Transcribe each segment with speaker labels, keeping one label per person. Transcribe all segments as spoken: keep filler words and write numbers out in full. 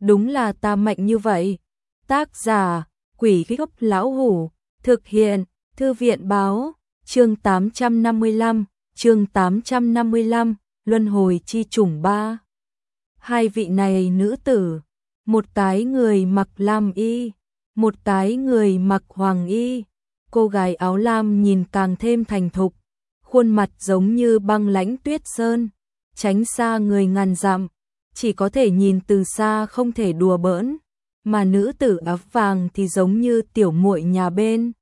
Speaker 1: đúng là ta mạnh như vậy. Tác giả, Quỷ Gốc Lão Hủ, thực hiện, Thư viện báo, chương tám trăm năm mươi lăm, chương tám trăm năm mươi lăm, Luân hồi chi chủng ba. Hai vị này nữ tử, một cái người mặc lam y, một cái người mặc hoàng y. Cô gái áo lam nhìn càng thêm thành thục, khuôn mặt giống như băng lãnh tuyết sơn, tránh xa người ngàn dặm, chỉ có thể nhìn từ xa không thể đùa bỡn, mà nữ tử áo vàng thì giống như tiểu muội nhà bên.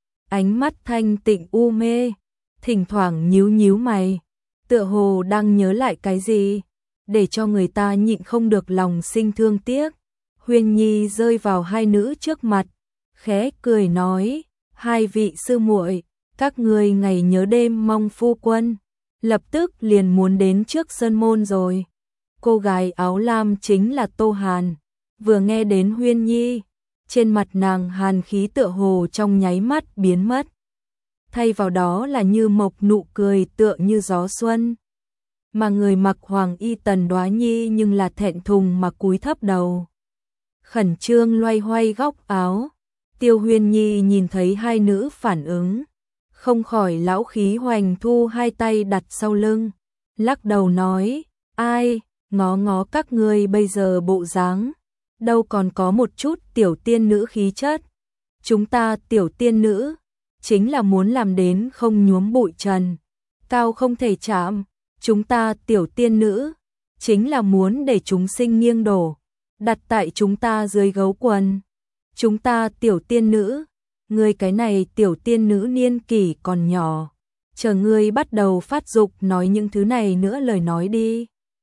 Speaker 1: Ánh mắt thanh tịnh u mê, thỉnh thoảng nhíu nhíu mày, tựa hồ đang nhớ lại cái gì, để cho người ta nhịn không được lòng sinh thương tiếc. Huyền Nhi rơi vào hai nữ trước mặt, khẽ cười nói: "Hai vị sư muội, các ngươi ngày nhớ đêm mong phu quân, lập tức liền muốn đến trước sơn môn rồi." Cô gái áo lam chính là Tô Hàn, vừa nghe đến Huyền Nhi, trên mặt nàng hàn khí tựa hồ trong nháy mắt biến mất, thay vào đó là như mộc nụ cười tựa như gió xuân. Mà người mặc hoàng y Tần Đoá Nhi nhưng là thẹn thùng mà cúi thấp đầu, khẩn trương loay hoay góc áo. Tiêu Huyền Nhi nhìn thấy hai nữ phản ứng, không khỏi lão khí hoành thu hai tay đặt sau lưng, lắc đầu nói: "Ai, ngó ngó các ngươi bây giờ bộ dáng, đâu còn có một chút tiểu tiên nữ khí chất. Chúng ta tiểu tiên nữ, chính là muốn làm đến không nhuốm bụi trần, cao không thể chạm. Chúng ta tiểu tiên nữ, chính là muốn để chúng sinh nghiêng đổ, đặt tại chúng ta dưới gấu quần. Chúng ta tiểu tiên nữ, ngươi cái này tiểu tiên nữ niên kỷ còn nhỏ, chờ ngươi bắt đầu phát dục nói những thứ này nữa lời nói đi.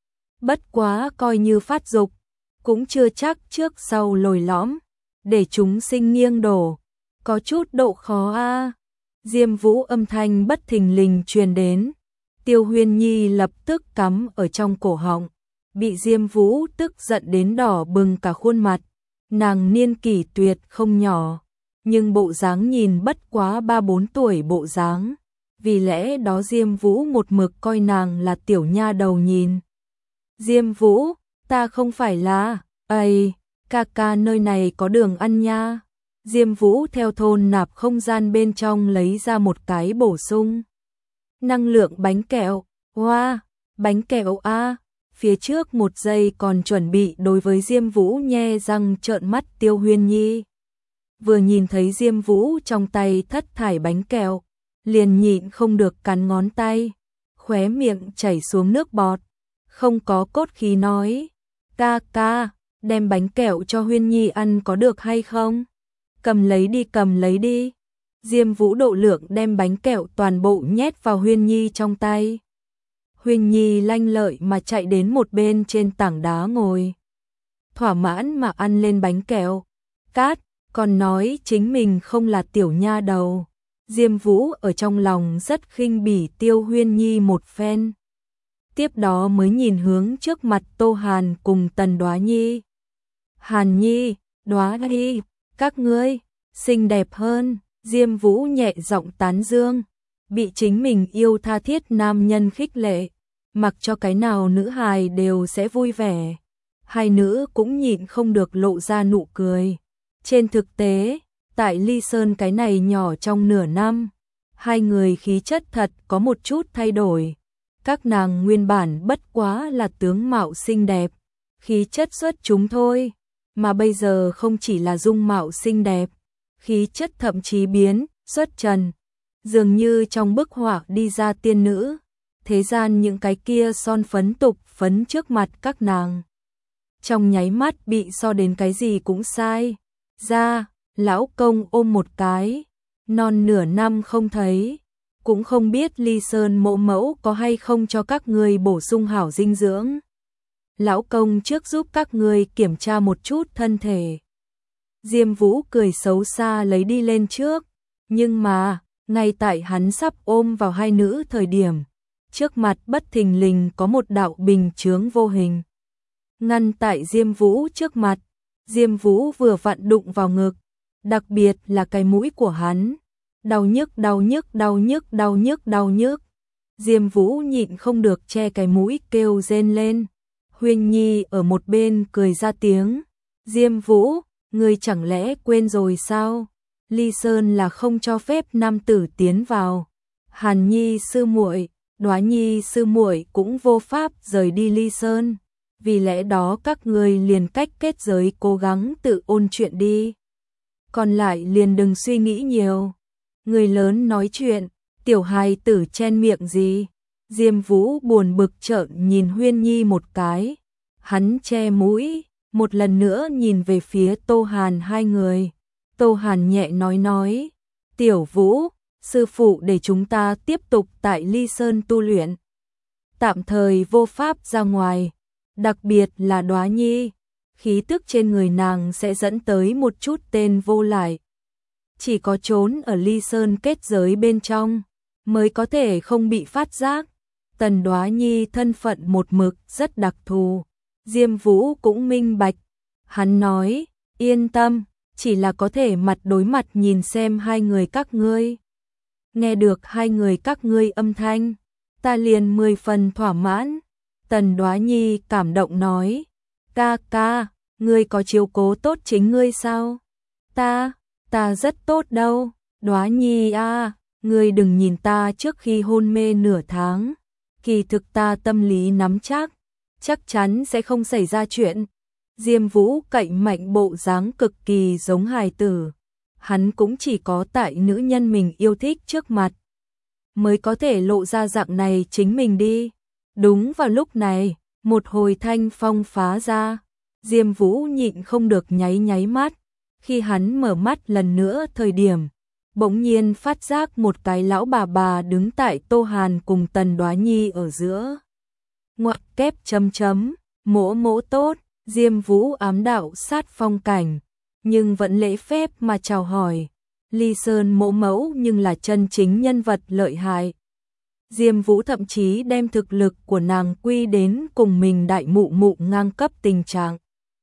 Speaker 1: Bất quá coi như phát dục, cũng chưa chắc trước sau lồi lõm, để chúng sinh nghiêng đổ, có chút độ khó a." Diêm Vũ âm thanh bất thình lình truyền đến, Tiêu Huyền Nhi lập tức cắm ở trong cổ họng, bị Diêm Vũ tức giận đến đỏ bừng cả khuôn mặt. Nàng niên kỷ tuyệt không nhỏ, nhưng bộ dáng nhìn bất quá ba bốn tuổi bộ dáng, vì lẽ đó Diêm Vũ một mực coi nàng là tiểu nha đầu nhìn. "Diêm Vũ, ta không phải là, ây, ca ca nơi này có đường ăn nha." Diêm Vũ theo thôn nạp không gian bên trong lấy ra một cái bổ sung năng lượng bánh kẹo. Hoa, bánh kẹo a. Phía trước một giây còn chuẩn bị đối với Diêm Vũ nhe răng trợn mắt Tiêu Huyền Nhi, vừa nhìn thấy Diêm Vũ trong tay thất thải bánh kẹo, liền nhịn không được cắn ngón tay, khóe miệng chảy xuống nước bọt, không có cốt khí nói: "Ca ca, đem bánh kẹo cho Huyền Nhi ăn có được hay không? Cầm lấy đi, cầm lấy đi." Diêm Vũ độ lượng đem bánh kẹo toàn bộ nhét vào Huyền Nhi trong tay. Huyền Nhi lanh lợi mà chạy đến một bên trên tảng đá ngồi, thỏa mãn mà ăn lên bánh kẹo. Cát, còn nói chính mình không là tiểu nha đầu. Diêm Vũ ở trong lòng rất khinh bỉ Tiêu Huyền Nhi một phen. Tiếp đó mới nhìn hướng trước mặt Tô Hàn cùng Tần Đoá Nhi. "Hàn Nhi, Đoá Nhi, các ngươi xinh đẹp hơn." Diêm Vũ nhẹ giọng tán dương, bị chính mình yêu tha thiết nam nhân khích lệ, mặc cho cái nào nữ hài đều sẽ vui vẻ. Hai nữ cũng nhịn không được lộ ra nụ cười. Trên thực tế, tại Ly Sơn cái này nhỏ trong nửa năm, hai người khí chất thật có một chút thay đổi. Các nàng nguyên bản bất quá là tướng mạo xinh đẹp, khí chất xuất chúng thôi, mà bây giờ không chỉ là dung mạo xinh đẹp, khí chất thậm chí biến xuất trần, dường như trong bức họa đi ra tiên nữ. Thế gian những cái kia son phấn tục phấn trước mặt các nàng, trong nháy mắt bị so đến cái gì cũng sai. Ra, lão công ôm một cái, non nửa năm không thấy, cũng không biết Ly Sơn mộ mẫu có hay không cho các ngươi bổ sung hảo dinh dưỡng. Lão công trước giúp các ngươi kiểm tra một chút thân thể. Diêm Vũ cười xấu xa lấy đi lên trước, nhưng mà, ngay tại hắn sắp ôm vào hai nữ thời điểm, trước mặt bất thình lình có một đạo bình chướng vô hình ngăn tại Diêm Vũ trước mặt. Diêm Vũ vừa vặn đụng vào ngực, đặc biệt là cái mũi của hắn, đau nhức đau nhức đau nhức đau nhức đau nhức. Diêm Vũ nhịn không được che cái mũi kêu rên lên, Huyên Nhi ở một bên cười ra tiếng, Diêm Vũ, ngươi chẳng lẽ quên rồi sao? Ly Sơn là không cho phép nam tử tiến vào. Hàn Nhi sư muội, Đóa Nhi sư muội cũng vô pháp rời đi Ly Sơn, vì lẽ đó các ngươi liền cách kết giới cố gắng tự ôn chuyện đi. Còn lại liền đừng suy nghĩ nhiều. Người lớn nói chuyện, tiểu hài tử chen miệng gì? Diêm Vũ buồn bực trợn nhìn Huyên Nhi một cái. Hắn che mũi, một lần nữa nhìn về phía Tô Hàn hai người. Tô Hàn nhẹ nói nói, Tiểu Vũ, sư phụ để chúng ta tiếp tục tại Ly Sơn tu luyện. Tạm thời vô pháp ra ngoài, đặc biệt là Đóa Nhi, khí tức trên người nàng sẽ dẫn tới một chút tên vô lại. Chỉ có trốn ở Ly Sơn kết giới bên trong, mới có thể không bị phát giác. Tần Đóa Nhi thân phận một mực rất đặc thù, Diêm Vũ cũng minh bạch. Hắn nói, yên tâm, chỉ là có thể mặt đối mặt nhìn xem hai người các ngươi. Nghe được hai người các ngươi âm thanh, ta liền mười phần thỏa mãn. Tần Đóa Nhi cảm động nói, ca ca, ngươi có chiếu cố tốt chính ngươi sao? Ta, ta rất tốt đâu. Đóa Nhi a, ngươi đừng nhìn ta trước khi hôn mê nửa tháng, kỳ thực ta tâm lý nắm chắc, chắc chắn sẽ không xảy ra chuyện. Diêm Vũ cậy mạnh bộ dáng cực kỳ giống hài tử, hắn cũng chỉ có tại nữ nhân mình yêu thích trước mặt mới có thể lộ ra dạng này chính mình đi. Đúng vào lúc này, một hồi thanh phong phá ra, Diêm Vũ nhịn không được nháy nháy mắt. Khi hắn mở mắt lần nữa thời điểm, bỗng nhiên phát giác một cái lão bà bà đứng tại Tô Hàn cùng Tần Đóa Nhi ở giữa. Ngoặc kép chấm chấm, mỗ mỗ tốt. Diêm Vũ ám đạo sát phong cảnh, nhưng vẫn lễ phép mà chào hỏi. Ly Sơn mỗ mẫu nhưng là chân chính nhân vật lợi hại. Diêm Vũ thậm chí đem thực lực của nàng quy đến cùng mình đại mụ mụ ngang cấp tình trạng.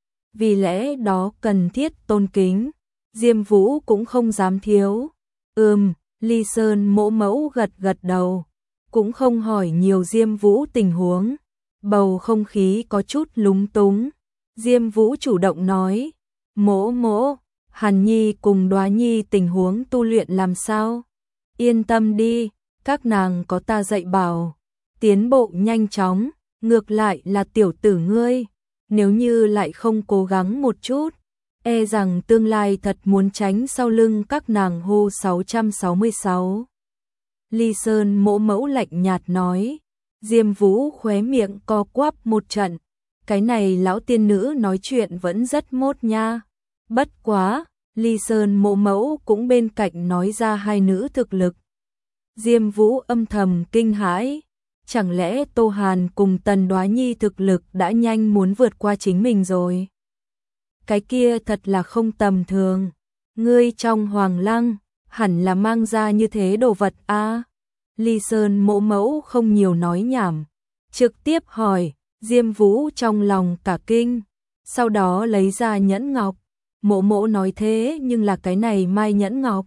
Speaker 1: Vì lẽ đó cần thiết tôn kính, Diêm Vũ cũng không dám thiếu. Ừm, Ly Sơn mỗ mẫu gật gật đầu, cũng không hỏi nhiều Diêm Vũ tình huống. Bầu không khí có chút lúng túng. Diêm Vũ chủ động nói, mỗ mỗ, Hàn Nhi cùng Đóa Nhi tình huống tu luyện làm sao? Yên tâm đi, các nàng có ta dạy bảo, tiến bộ nhanh chóng, ngược lại là tiểu tử ngươi, nếu như lại không cố gắng một chút, e rằng tương lai thật muốn tránh sau lưng các nàng hô sáu trăm sáu mươi sáu. Ly Sơn mỗ mẫu lạnh nhạt nói. Diêm Vũ khóe miệng co quắp một trận, cái này lão tiên nữ nói chuyện vẫn rất mốt nha. Bất quá, Ly Sơn mộ mẫu cũng bên cạnh nói ra hai nữ thực lực. Diêm Vũ âm thầm kinh hãi, chẳng lẽ Tô Hàn cùng Tần Đóa Nhi thực lực đã nhanh muốn vượt qua chính mình rồi? Cái kia thật là không tầm thường, ngươi trong Hoàng Lăng, hẳn là mang ra như thế đồ vật a. À? Ly Sơn mộ mẫu không nhiều nói nhảm, trực tiếp hỏi. Diêm Vũ trong lòng cả kinh, sau đó lấy ra nhẫn ngọc. Mộ mộ nói thế nhưng là cái này mai nhẫn ngọc.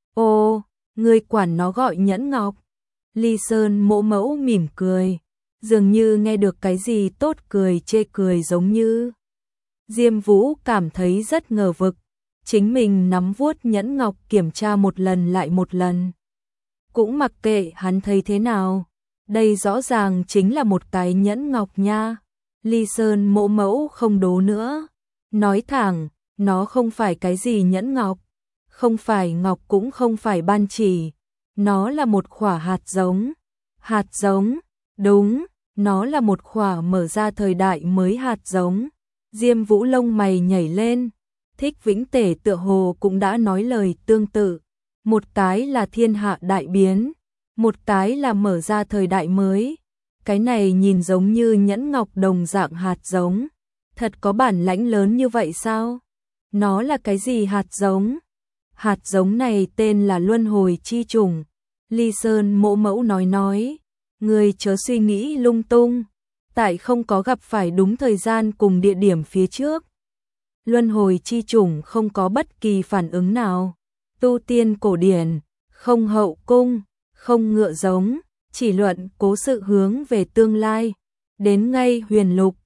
Speaker 1: Ô, ngươi quản nó gọi nhẫn ngọc. Ly Sơn mộ mẫu mỉm cười, dường như nghe được cái gì tốt cười chê cười giống như. Diêm Vũ cảm thấy rất ngờ vực, chính mình nắm vuốt nhẫn ngọc kiểm tra một lần lại một lần. Cũng mặc kệ hắn thấy thế nào, đây rõ ràng chính là một cái nhẫn ngọc nha. Ly Sơn mộ mẫu không đố nữa, nói thẳng, nó không phải cái gì nhẫn ngọc, không phải ngọc cũng không phải ban chỉ, nó là một khỏa hạt giống. Hạt giống, đúng, nó là một khỏa mở ra thời đại mới hạt giống. Diêm Vũ lông mày nhảy lên, Thích Vĩnh Tể tựa hồ cũng đã nói lời tương tự, một cái là thiên hạ đại biến, một cái là mở ra thời đại mới. Cái này nhìn giống như nhẫn ngọc đồng dạng hạt giống, thật có bản lãnh lớn như vậy sao? Nó là cái gì hạt giống? Hạt giống này tên là luân hồi chi trùng. Ly Sơn mộ mẫu nói nói, người chớ suy nghĩ lung tung, tại không có gặp phải đúng thời gian cùng địa điểm phía trước. Luân hồi chi trùng không có bất kỳ phản ứng nào, tu tiên cổ điển, không hậu cung, không ngựa giống, chỉ luận cố sự hướng về tương lai, đến ngay huyền lục,